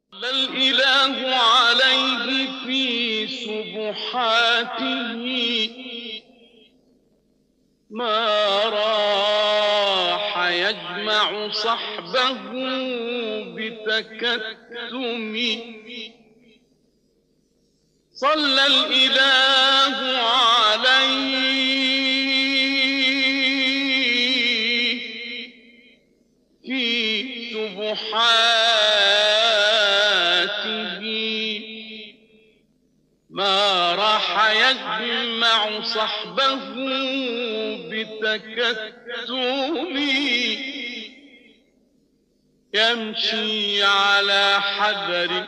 صلى الإله عليه في سبحاته ما راح يجمع صحبه بتكتم. صلى الإله عليه في سبحاته ما راح يجمع صحبه بتكتم. يمشي على حذر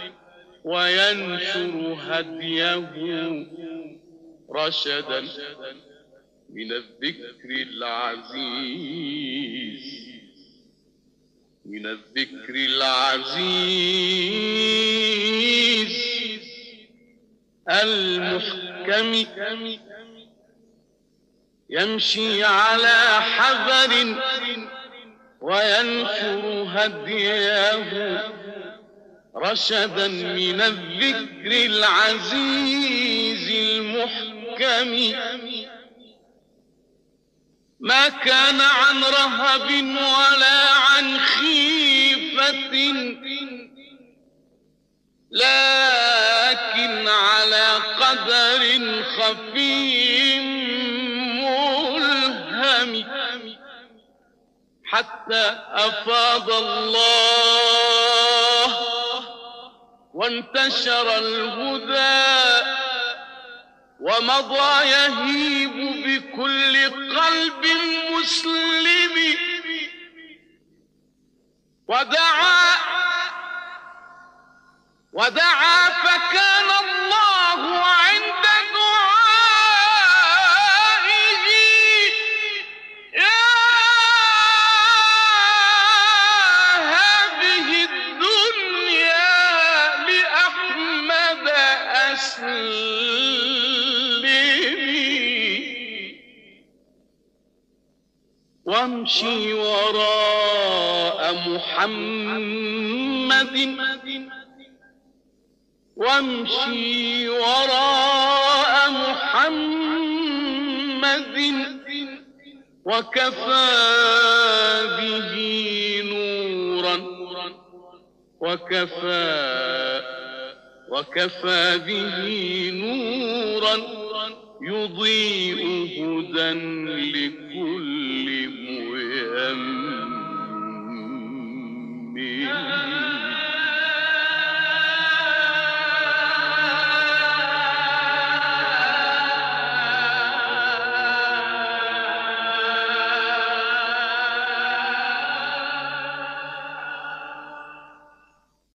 وينشر هديه رشدا من الذكر العزيز، من الذكر العزيز المحكم. يمشي على حذر وينشر هديه رشدا من الذكر العزيز المحكم. ما كان عن رهب ولا عن خيفة، لكن على قدر خفي ملهم، حتى أفاض الله وانتشر الهدى ومضى يهيب بكل قلب مسلم. ودعا فكان الله عند دعائه. يا هذه الدنيا لأحمد أسلمي، وامشي وراء محمد، وامشي وراء محمد، وكفى به نورا، وكفى به نورا يضيء هدى لكل ميمن.